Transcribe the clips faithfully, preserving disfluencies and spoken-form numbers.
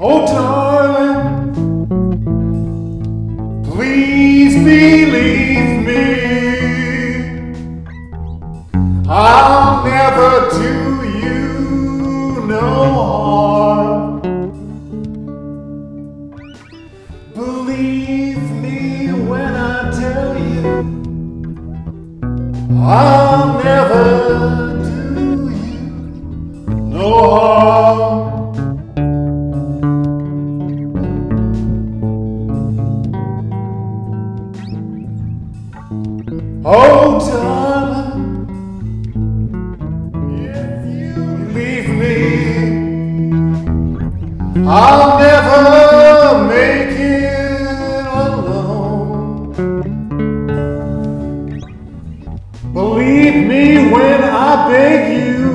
Oh, darling, please believe me. I'll never do you no harm. Believe me when I tell you I'll never do you no harm. Oh, darling, if you leave me, I'll never make it alone. Believe me when I beg you,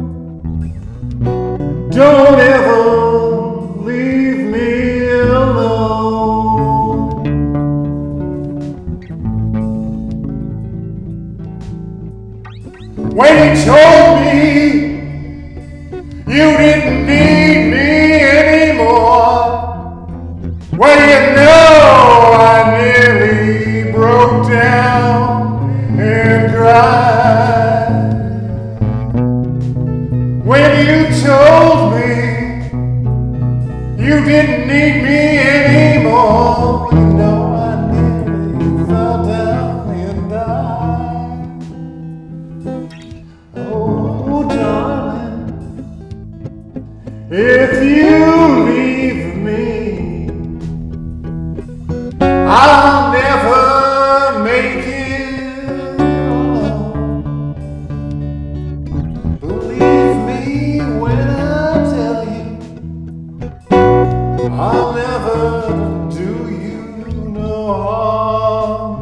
don't ever leave me alone. When you told me you didn't need me anymore, well, you know I nearly broke down and cried. When you told me you didn't need me anymore, you know I nearly fell down and died. Oh, darling, if you leave me, I'll never make it alone. Believe me when I tell you I'll never do you no harm.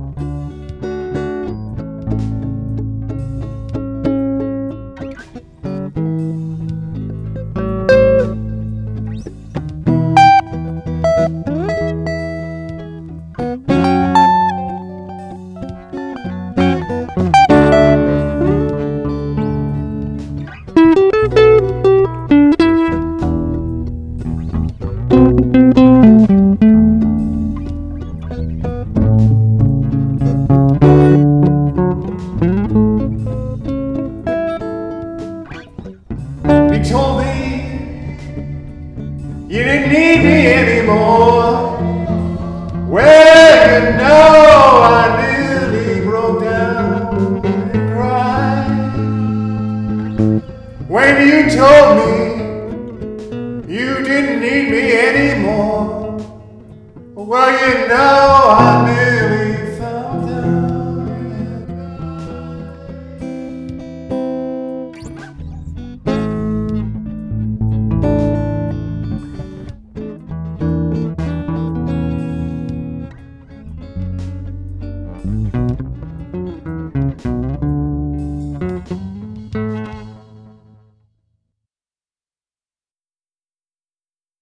You told me you didn't need me anymore. Well, you know I nearly broke down and cried. When you told me you didn't need me anymore, well, you know I nearly fell down and died.